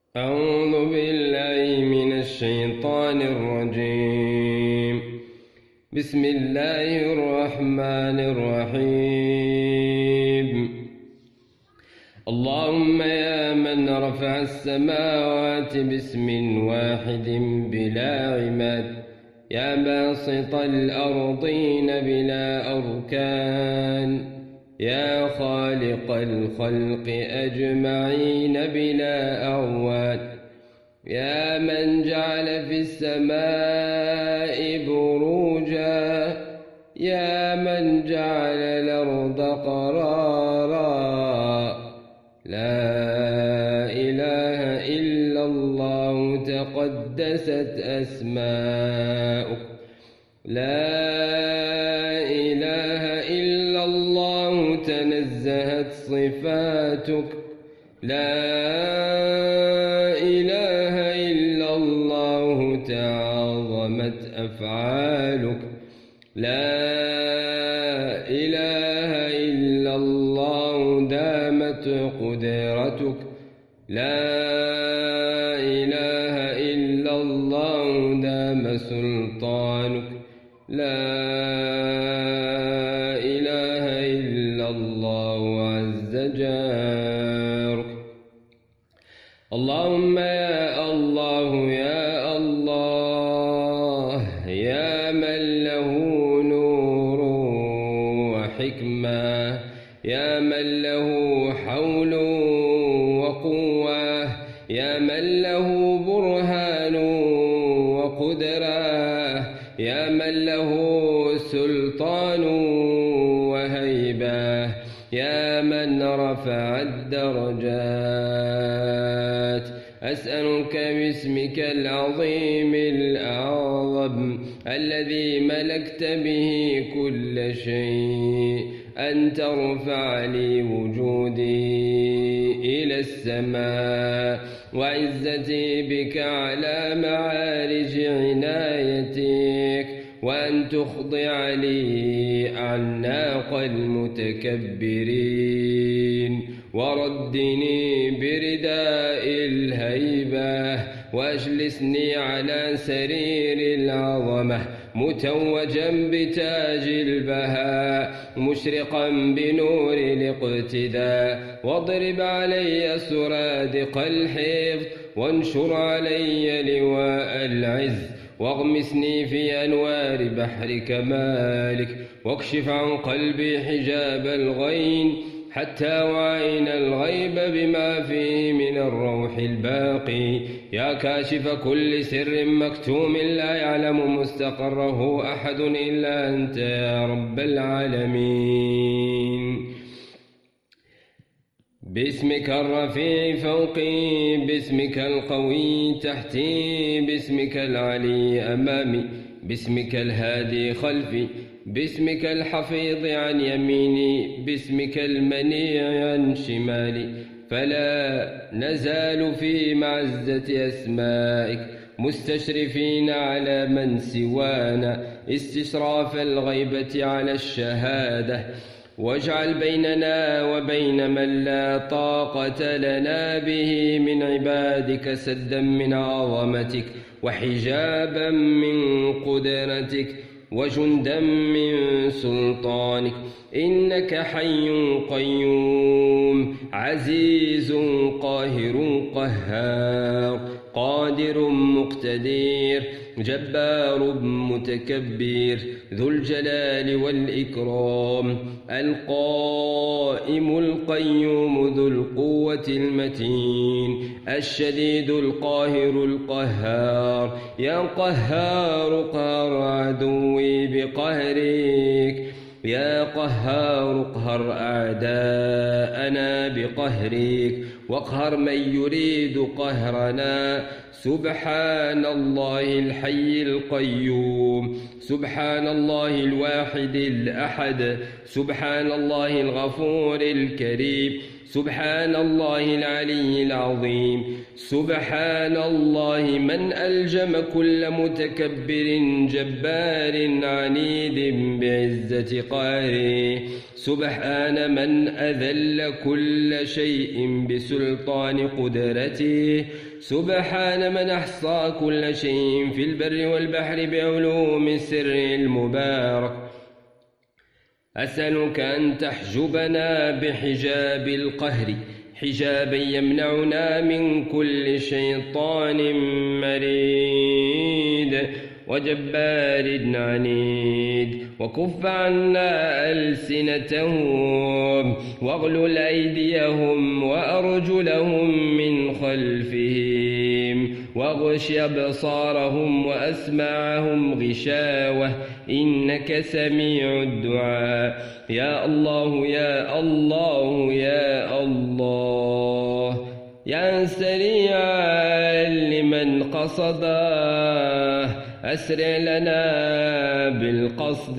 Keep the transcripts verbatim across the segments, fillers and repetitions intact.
أعوذ بالله من الشيطان الرجيم. بسم الله الرحمن الرحيم. اللهم يا من رفع السماوات باسم واحد بلا عماد، يا باسط الأرضين بلا أركان، يا خالق الخلق أجمعين بلا أعواد، يا من جعل في السماء بروجا، يا من جعل الأرض قرارا، لا إله إلا الله تقدست أسماؤك، لا إله إلا الله تنزهت صفاتك، لا إله إلا الله تعاظمت أفعالك، لا إله إلا الله دامت قدرتك، لا إله إلا الله دام سلطانك، لا إله إلا الله عز جارك. اللهم يا الله يا الله، يا من له نور وحكمة، يا من له حول وقوة، يا من له برهان وقدرة، يا من له سلطان وهيبة، يا من رفع الدرجات، أسألك باسمك العظيم الأعظم الذي ملكت به كل شيء أن ترفع لي وجودي إلى السماء، وعزتي بك على معارج عنايتك، وأن تخضع لي أعناق المتكبرين، وردني برداء الهيبة، وأجلسني على سرير العظمة متوجا بتاج البهاء مشرقا بنور الاقتداء، واضرب علي سرادق الحفظ، وانشر علي لواء العز، واغمسني في أنوار بحر كمالك، واكشف عن قلبي حجاب الغين حتى وعين الغيب بما فيه من الروح الباقي، يا كاشف كل سر مكتوم لا يعلم مستقره أحد إلا أنت يا رب العالمين. باسمك الرفيع فوقي، باسمك القوي تحتي، باسمك العلي أمامي، باسمك الهادي خلفي، باسمك الحفيظ عن يميني، باسمك المنيع عن شمالي، فلا نزال في معزة أسمائك مستشرفين على من سوانا استشراف الغيبة على الشهادة، واجعل بيننا وبين من لا طاقة لنا به من عبادك سدا من عظمتك، وحجابا من قدرتك، وجندا من سلطانك، إنك حي قيوم عزيز قاهر قهار قادر مقتدر جبار متكبر ذو الجلال والإكرام، القائم القيوم ذو القوة المتين، الشديد القاهر القهار، يا قهار قهر عدوي بقهرك، يا قهار اقهر أعداءنا بقهرك، واقهر من يريد قهرنا. سبحان الله الحي القيوم، سبحان الله الواحد الأحد، سبحان الله الغفور الكريم، سبحان الله العلي العظيم سبحان الله من ألجم كل متكبر جبار عنيد بعزة قهره سبحان من أذل كل شيء بسلطان قدرته سبحان من أحصى كل شيء في البر والبحر بعلوم السر المبارك أسألك أن تحجبنا بحجاب القهر حجابا يمنعنا من كل شيطان مريد وجبار عنيد وكف عنا ألسنتهم واغلل أيديهم وأرجلهم من خلفهم واغش أبصارهم وأسماعهم غشاوة إنك سميع الدعاء يا الله يا الله يا الله يا سريعا لمن قصده أسرع لنا بالقصد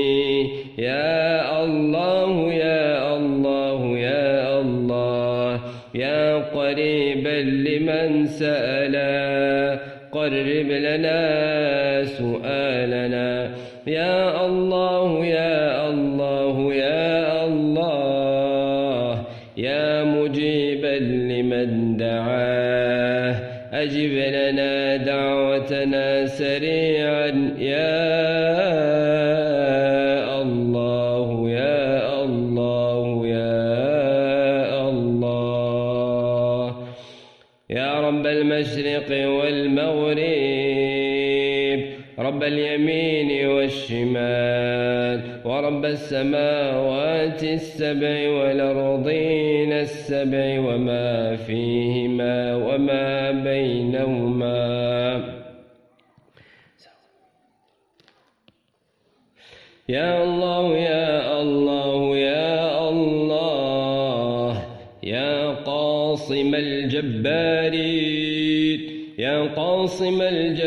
يا الله يا الله يا الله يا قريبا لمن سألا قرب لنا سؤالنا يا الله يا الله يا الله يا مجيبا لمن دعاه أجب لنا دعوتنا سريعا يا الله يا الله يا الله يا رب المشرق والمغرب رب اليمين والشمال ورب السماوات السبع والأرضين السبع وما فيهما وما بينهما يا الله يا الله يا الله يا قاصم الجبارين يا قاصم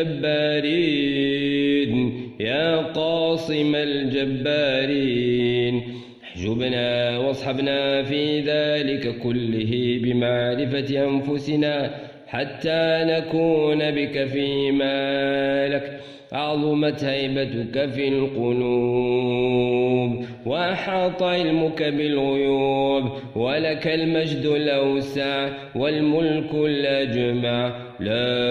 الجبارين يا قاصم الجبارين احجبنا واصحبنا في ذلك كله بمعرفة أنفسنا حتى نكون بك فيما لك عظمت هيبتك في القلوب وأحاط علمك بالغيوب ولك المجد الأوسع والملك الأجمع لا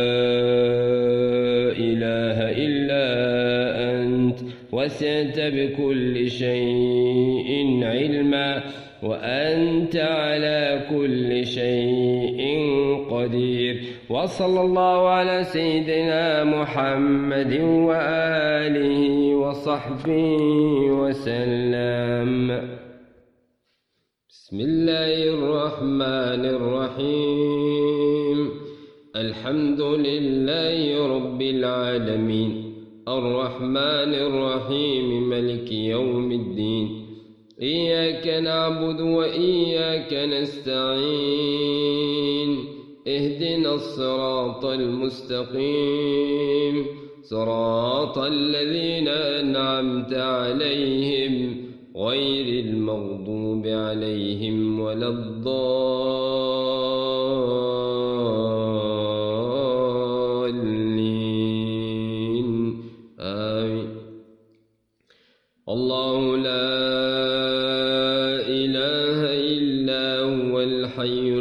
إله إلا أنت وسعت بكل شيء علما وأنت على كل شيء قدير وصلى الله على سيدنا محمد وآله وصحبه وسلم بسم الله الرحمن الرحيم الحمد لله رب العالمين الرحمن الرحيم ملك يوم الدين إياك نعبد وإياك نستعين اهدنا الصراط المستقيم صراط الذين أنعمت عليهم غير المغضوب عليهم ولا الضالين آمين الله لا إله إلا هو الحي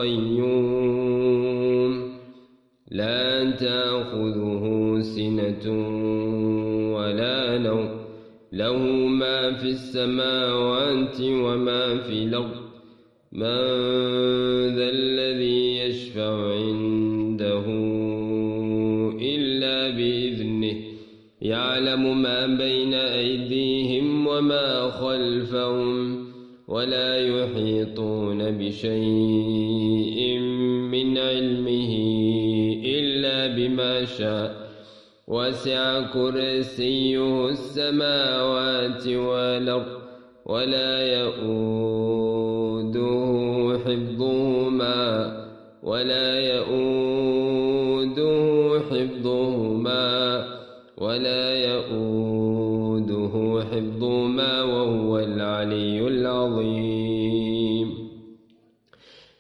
القيوم لا تأخذه سنة ولا نوم له ما في السماوات وما في الأرض من ذا الذي يشفع عنده إلا بإذنه يعلم ما بين أيديهم وما خلفهم ولا يحيطون بشيء من علمه إلا بما شاء وسع كرسيه السماوات والأرض ولا يؤوده حفظهما ولا يؤوده حفظهما ولا يؤوده حفظهما وهو العلي العظيم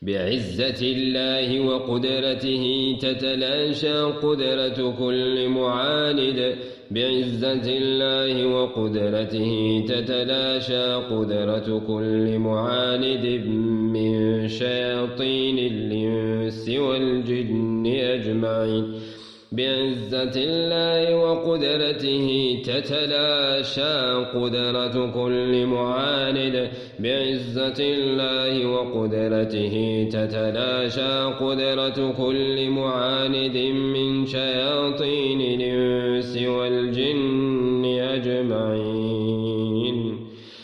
بعزة الله وقدرته تتلاشى قدرة كل معاند بعزة الله وقدرته تتلاشى قدرة كل معاند من شياطين الإنس والجن أجمعين بعزة الله وقدرته تتلاشى قدرة كل معاند بعزة الله وقدرته تتلاشى قدرة كل معاند من شياطين الإنس والجن أجمعين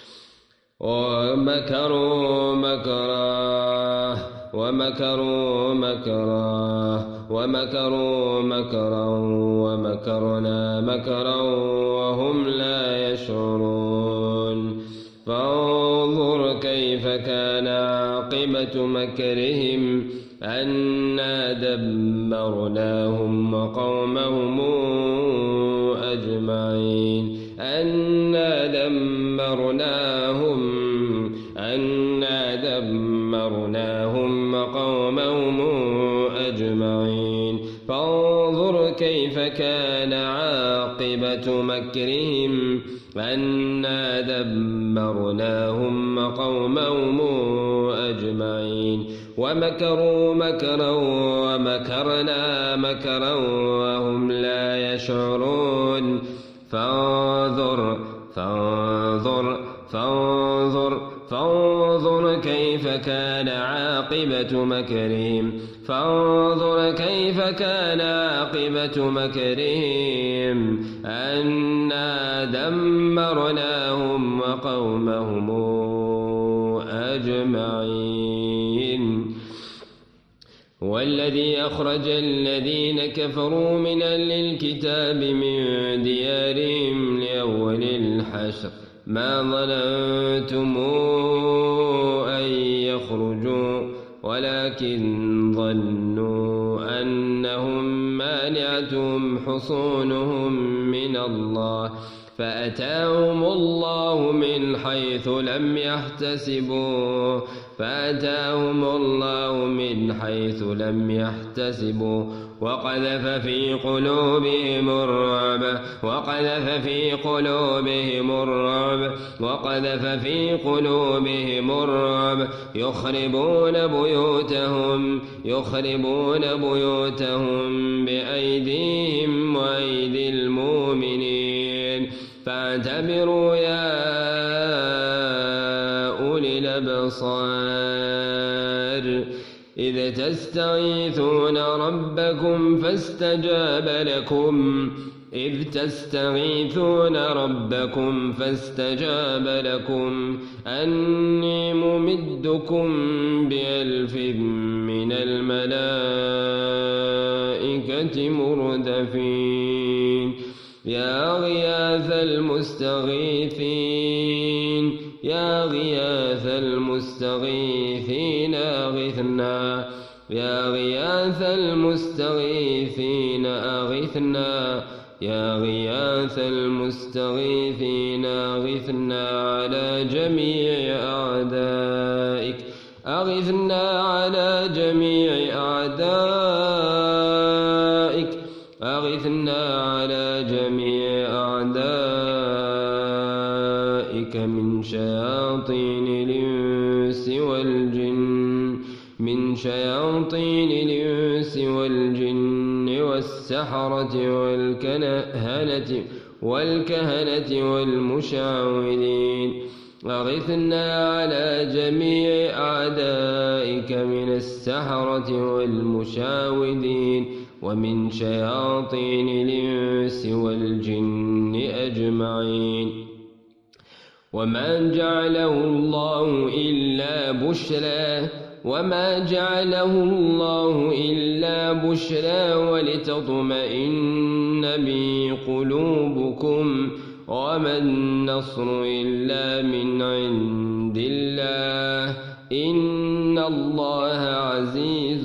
ومكروا مكرا ومكروا مكرا ومكروا مكرا ومكرنا مكرا وهم لا يشعرون فانظر كيف كان عاقبة مكرهم أنا دمرناهم وقومهم أجمعين أنا دمرناهم أنا دمرناهم وقومهم أجمعين فانظر كيف كان عاقبة مكرهم أنا دمرناهم وقومهم أجمعين ومكروا مكرا ومكرنا مكرا وهم لا يشعرون فانظر فانظر فانظر فانظر كيف كان عاقبة مكرهم فانظر كيف كان عاقبة مكرهم أنا دمرناهم وقومهم أجمعين والذي أخرج الذين كفروا من أهل الكتاب من ديارهم لأول الحشر ما ظننتم أن يخرجوا ولكن ظنوا أنهم مانعتهم حصونهم من الله فأتاهم الله من حيث لم يحتسبوا فأتاهم الله من حيث لم يحتسبوا وقذف في قلوبهم الرعب وقذف في قلوبهم الرعب وقذف في قلوبهم الرعب يخربون بيوتهم يخربون بيوتهم بأيديهم وأيدي المؤمنين فاعتبروا يا أولي الأبصار إذ تستغيثون ربكم فاستجاب لكم إذ تستغيثون ربكم فاستجاب لكم أني ممدكم بألف من الملائكة مردفين يا غياث المستغيثين يا غياث المستغيثين أغثنا يا غياث المستغيثين أغثنا يا غياث المستغيثين أغثنا على جميع أعدائك أغثنا على جميع أعدائك أغثنا على جميع أعدائك من شياطين الإنس والجن من شياطين الإنس والجن والسحرة والكهنة والكهنة والمشعوذين أغثنا على جميع أعدائك من السحرة والمشعوذين ومن شياطين الإنس والجن أجمعين وما جعله الله إلا بشرى وما جعله الله إلا بشرى ولتطمئن به قلوبكم وما النصر إلا من عند الله إن الله عزيز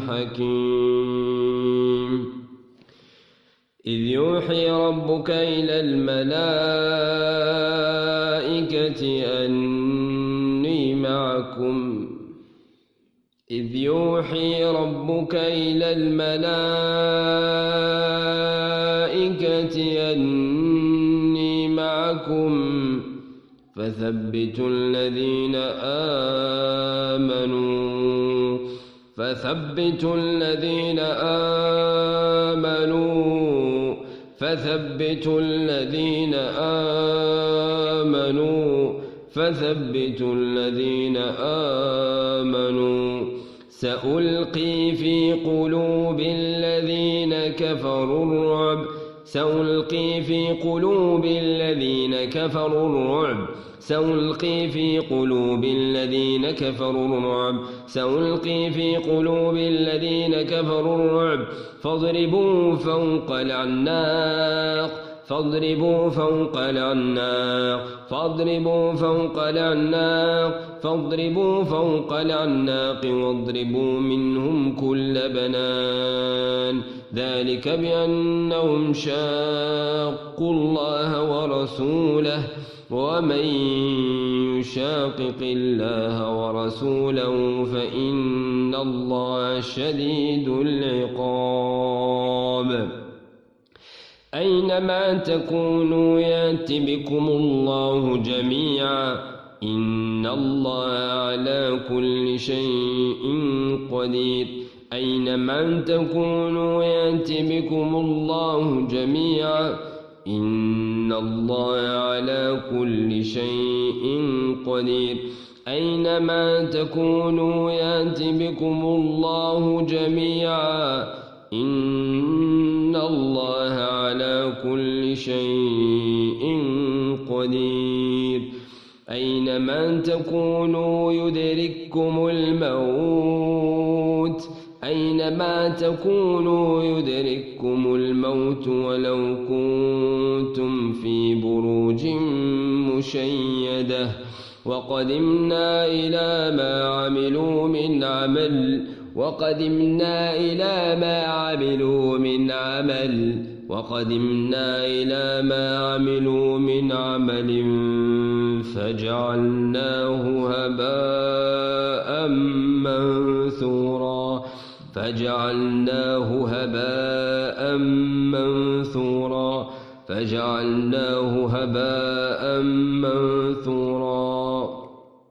حكيم إذ يوحي ربك إلى الملائكة أني معكم إذ يوحي ربك إلى الملائكة أني معكم فثبتوا الذين آمنوا فثبتوا الذين آمنوا فثبتوا الذين آمنوا فثبتوا الذين آمنوا سألقي في قلوب الذين كفروا الرعب سألقي في قلوب الذين كفروا الرعب سألقي في قلوب الذين كفروا الرعب سألقي في قلوب الذين كفروا الرعب فاضربوا فوق الأعناق فاضربوا فوق الأعناق فاضربوا فوق الأعناق فاضربوا فوق الأعناق واضربوا منهم كل بنان ذلك بأنهم شاقوا الله ورسوله ومن يشاقق الله ورسوله فإن الله شديد العقاب أينما تكونوا يأت بكم الله جميعا إن الله على كل شيء قدير أينما تكونوا يأت بكم الله جميعا إن الله على كل شيء قدير أينما تكونوا يأت بكم الله جميعا إن الله على كل شيء قدير أينما تكونوا يدرككم الموت أينما تكونوا يدرككم الموت ولو كنتم في بروج مشيدة وقدمنا إلى ما عملوا من عمل وقدمنا إلى ما عملوا من عمل وقدمنا إلى ما عملوا من عمل فجعلناه هباء منثورا فجعلناه هباء منثورا فجعلناه هباء منثورا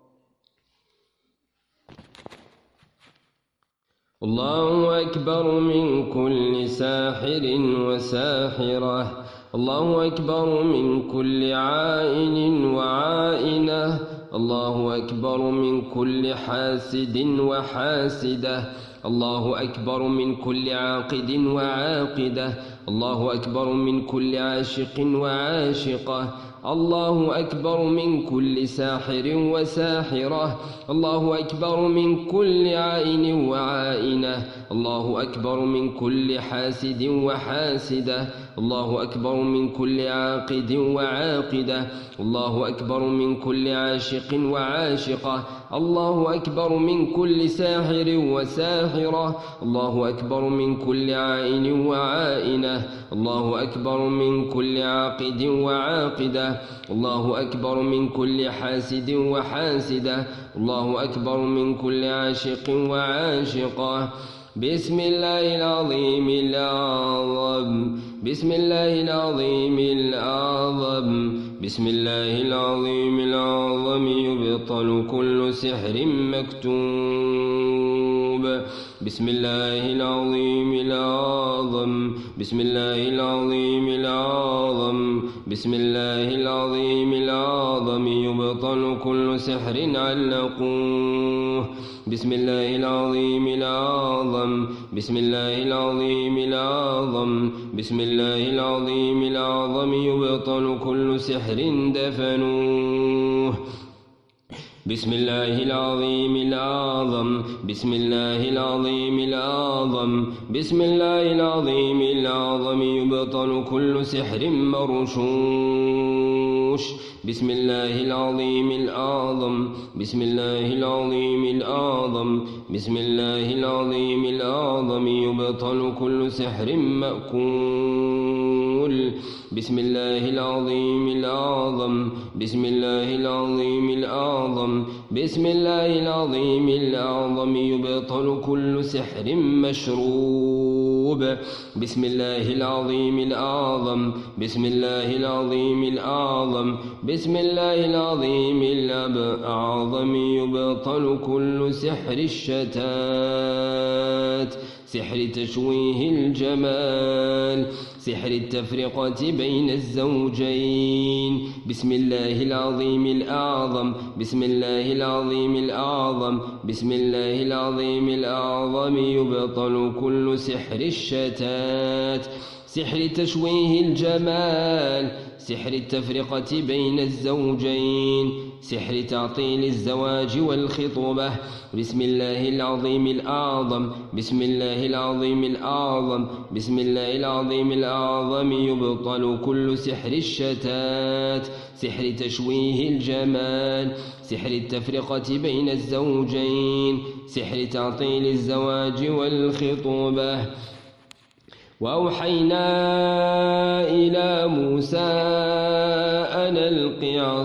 الله أكبر من كل ساحر وساحرة الله أكبر من كل عائن وعائنة الله أكبر من كل حاسد وحاسدة الله أكبر من كل عاقد وعاقدة الله أكبر من كل عاشق وعاشقة الله أكبر من كل ساحر وساحرة الله أكبر من كل عائن وعائنة الله أكبر من كل حاسد وحاسدة الله أكبر من كل عاقد وعاقدة الله أكبر من كل عاشق وعاشقة الله أكبر من كل ساحر وساحرة الله أكبر من كل عائن وعائنة الله أكبر من كل عاقد وعاقدة الله أكبر من كل حاسد وحاسدة الله أكبر من كل عاشق وعاشقة بسم الله العظيم الأعظم بسم الله العظيم الأعظم بسم الله العظيم الأعظم يبطل كل سحر مكتوب بسم الله العظيم الأعظم بسم الله العظيم الأعظم بسم الله العظيم الأعظم يبطل كل سحر علقوه بسم الله العظيم الأعظم بسم الله العظيم الأعظم بسم الله العظيم الأعظم يبطل كل سحر دفنوه بسم الله العظيم الأعظم بسم الله العظيم الأعظم بسم الله العظيم الأعظم يبطل كل سحر مرشوش بسم الله العظيم الأعظم بسم الله العظيم الأعظم بسم الله العظيم الأعظم يبطل كل سحر مأكول بسم الله العظيم الأعظم بسم الله العظيم الأعظم الأعظم بسم الله العظيم الأعظم يبطل كل سحر مشروب بسم الله العظيم الأعظم بسم الله العظيم الأعظم بسم الله العظيم الأعظم يبطل كل سحر الشتات سحر تشويه الجمال سحر التفرقة بين الزوجين بسم الله العظيم الأعظم بسم الله العظيم الأعظم بسم الله العظيم الأعظم يبطل كل سحر الشتات سحر تشويه الجمال سحر التفرقة بين الزوجين سحر تعطيل الزواج والخطوبة بسم الله العظيم الأعظم بسم الله العظيم الأعظم بسم الله العظيم الأعظم يبطل كل سحر الشتات سحر تشويه الجمال سحر التفرقة بين الزوجين سحر تعطيل الزواج والخطوبة وأوحينا إلى موسى أن ألق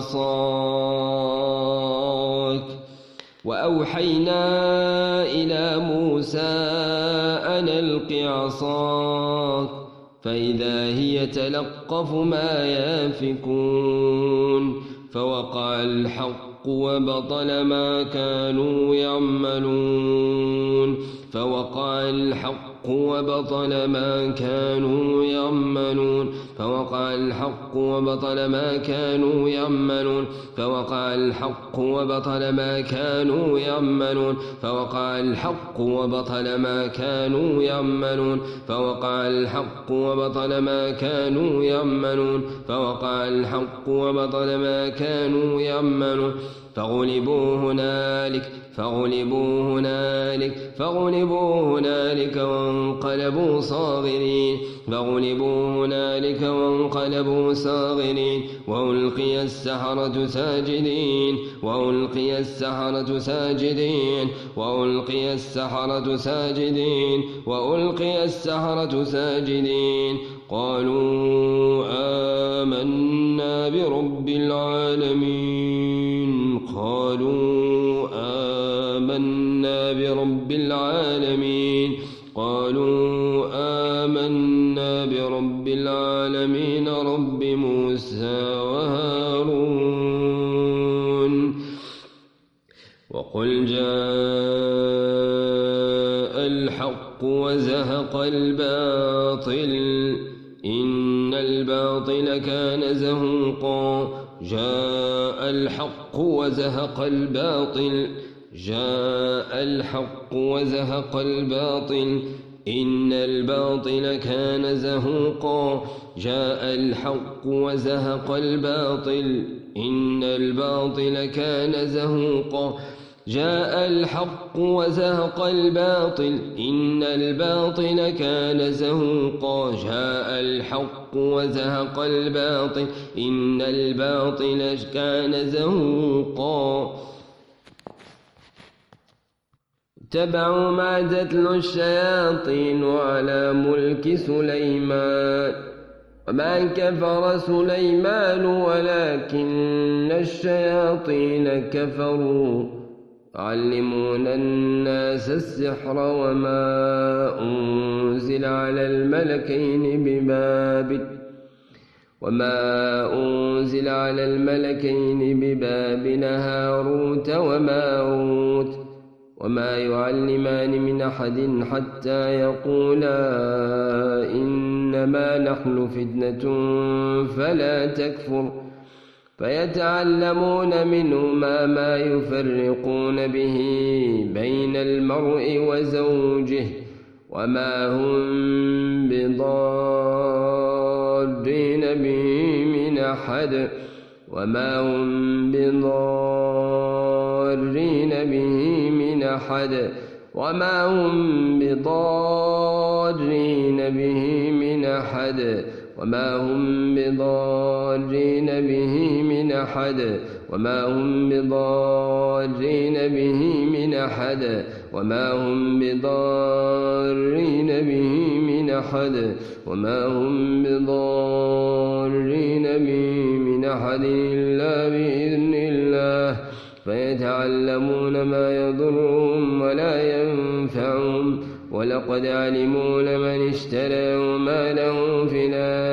عصاك وأوحينا إلى موسى أن ألق عصاك فإذا هي تلقف ما يافكون فوقع الحق وبطل ما كانوا يعملون فوقع الحق وبطل ما كانوا يعملون فوقع الحق وبطل ما كانوا يعملون فوقع الحق وبطل ما كانوا يعملون فوقع الحق وبطل ما كانوا يعملون فوقع الحق وبطل ما كانوا يعملون فوقع الحق وبطل ما كانوا يعملون فغلبوا هنالك فغلبوا هنالك فغلبوا هنالك وانقلبوا صاغرين فغلبوا هنالك وانقلبوا صاغرين وألقي السحرة ساجدين وألقي السحرة ساجدين وألقي السحرة ساجدين وألقي السحرة ساجدين قالوا آمنا برب العالمين قالوا آمنا برب العالمين قالوا آمنا برب العالمين رب موسى وهارون وقل جاء الحق وزهق الباطل إن الباطل كان زهوقا جاء الحق وزهق الباطل جاء الحق وزهق الباطل إن الباطل كان زهوقا جاء الحق وزهق الباطل إن الباطل كان زهوقا جاء الحق وزهق الباطل إن الباطل كان زهوقا جاء الحق وزهق الباطل إن الباطل كان زهوقا اتبعوا ما تتلو الشياطين على ملك سليمان وما كفر سليمان ولكن الشياطين كفروا يعلمون الناس السحر وما أنزل على الملكين ببابل وما أنزل على الملكين ببابل هاروت وماروت وما يعلمان من أحد حتى يقولا إنما نحن فتنة فلا تكفر فيتعلمون منهما ما يفرقون به بين المرء وزوجه وما هم بضارين به من أحد وما هم بضارين به من أحد وما هم بضارين به من أحد وما هم بضارين به من أحد وما هم بضارين به من أحد وما هم بضارين به من أحد وما هم بضارين به من أحد إلا بإذن الله يتعلمون ما يضرهم ولا ينفعهم ولقد علموا لمن اشتراه ما له في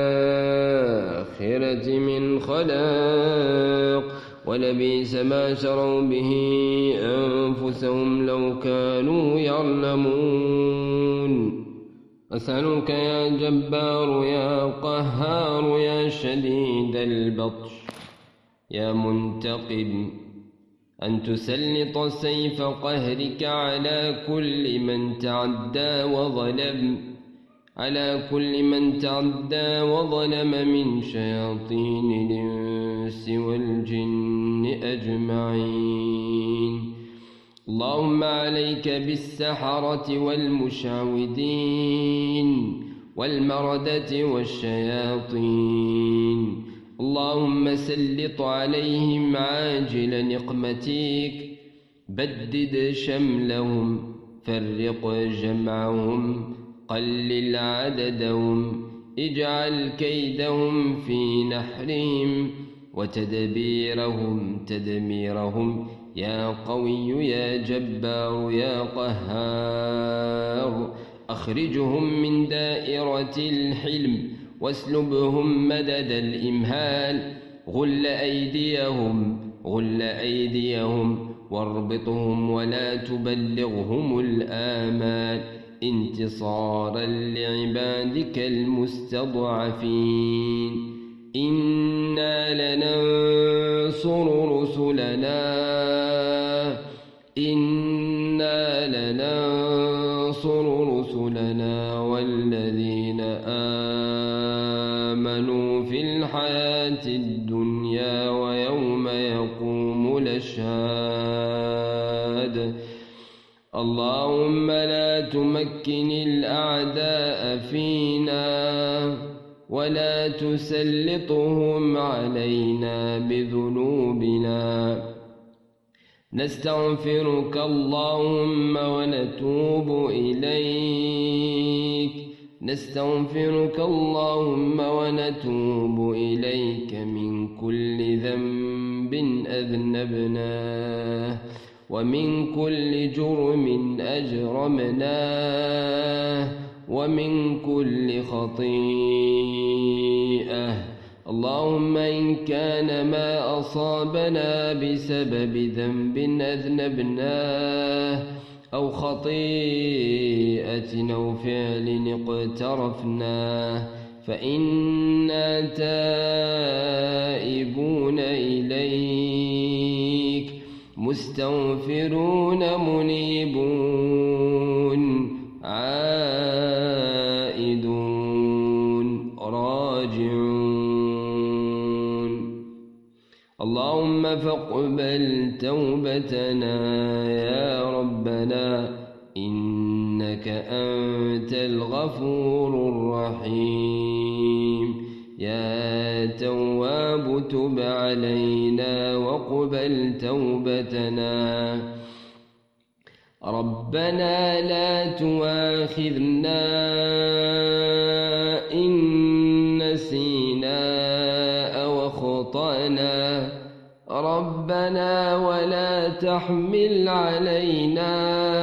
الآخرة من خلاق ولبئس ما شروا به أنفسهم لو كانوا يعلمون. أسألك يا جبار يا قهار يا شديد البطش يا منتقم أن تسلط سيف قهرك على كل من تعدى وظلم على كل من تعدى وظلم من شياطين الإنس والجن أجمعين. اللهم عليك بالسحرة والمشعوذين والمردة والشياطين. اللهم سلط عليهم عاجل نقمتك بدد شملهم فرق جمعهم قلل عددهم اجعل كيدهم في نحرهم وتدبيرهم تدميرهم يا قوي يا جبار يا قهار. أخرجهم من دائرة الحلم واسلبهم مدد الإمهال غل أيديهم غل أيديهم واربطهم ولا تبلغهم الآمال انتصارا لعبادك المستضعفين. إنا لننصر رسلنا إنا لننصر رسلنا والذين آمنوا في الحياة الدنيا ويوم يقوم الأشهاد. اللهم لا تمكن الأعداء فينا ولا تسلطهم علينا بذنوبنا. نستغفرك اللهم ونتوب إليك نستغفرك اللهم ونتوب إليك من كل ذنب أذنبناه ومن كل جرم أجرمناه ومن كل خطيئة. اللهم إن كان ما أصابنا بسبب ذنب أذنبناه أو خطيئة أو فعل اقترفناه فإنا تائبون إليك مستغفرون منيبون عائدون راجعون. اللهم فاقبل توبتنا يا ربنا إنك أنت الغفور الرحيم. يا تواب تب علينا وقبل توبتنا. ربنا لا تؤاخذنا إن نسينا أو أخطأنا. ربنا ولا تحمل علينا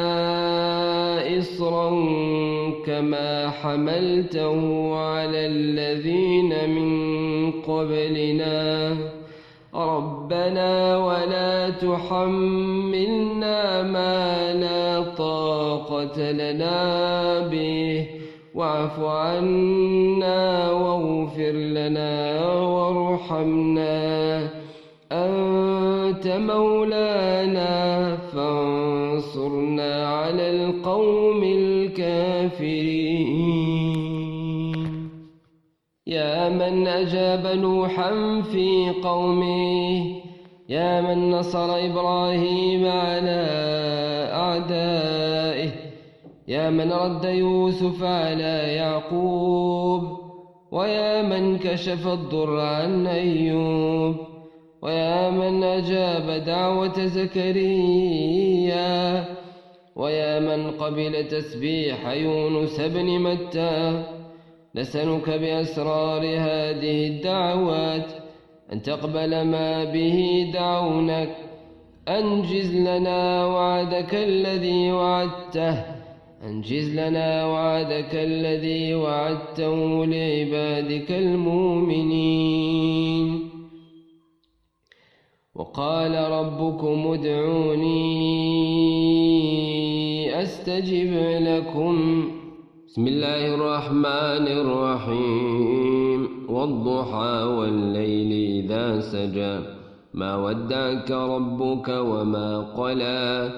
إصرا كما حملته على الذين من قبلنا. ربنا ولا تحملنا ما لا طاقة لنا به واعف عنا واغفر لنا وارحمنا أنت مولانا فانصرنا على القوم الكافرين. يا من أجاب نوحا في قومه يا من نصر إبراهيم على أعدائه يا من رد يوسف على يعقوب ويا من كشف الضر عن أيوب ويا من أجاب دعوة زكريا ويا من قبل تسبيح يونس بن متى. نسألك بأسرار هذه الدعوات أن تقبل ما به دعونك أنجز لنا وعدك الذي وعدته أنجز لنا وعدك الذي وعدته لعبادك المؤمنين. وقال ربكم ادعوني أستجب لكم. بسم الله الرحمن الرحيم. والضحى والليل إذا سجى ما ودعك ربك وما قلى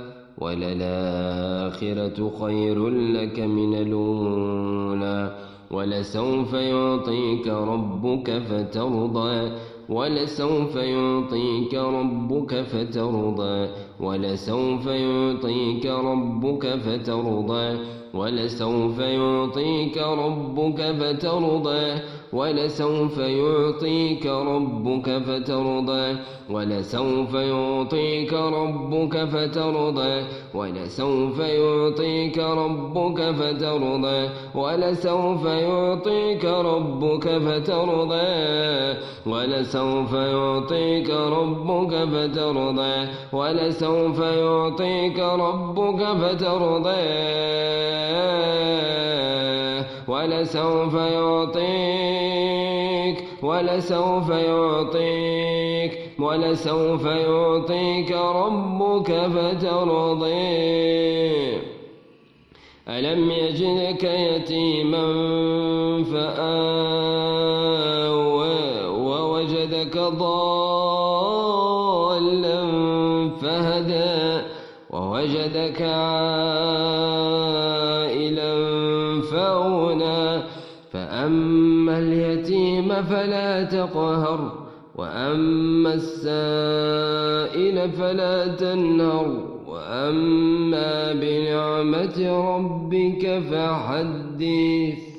وللآخرة خير لك من الأولى ولسوف يعطيك ربك فترضى ولسوف يعطيك ربك فترضى ولسوف يعطيك ربك فترضى ولسوف يعطيك ربك فترضى ولسوف يعطيك ربك فترضى ولسوف يعطيك ربك فترضى ولسوف يعطيك ربك فترضى ولسوف يعطيك ربك فترضى ولسوف يعطيك ربك فترضى ولسوف يعطيك ربك فترضى ولسوف يعطيك ولسوف يعطيك ولسوف يعطيك ربك فترضي. ألم يجدك يتيما فآوى ووجدك ضالا فهدى ووجدك عائلا فأغنى فأما اليتيم فلا تقهر وأما السائل فلا تنهر وأما بنعمة ربك فحدث.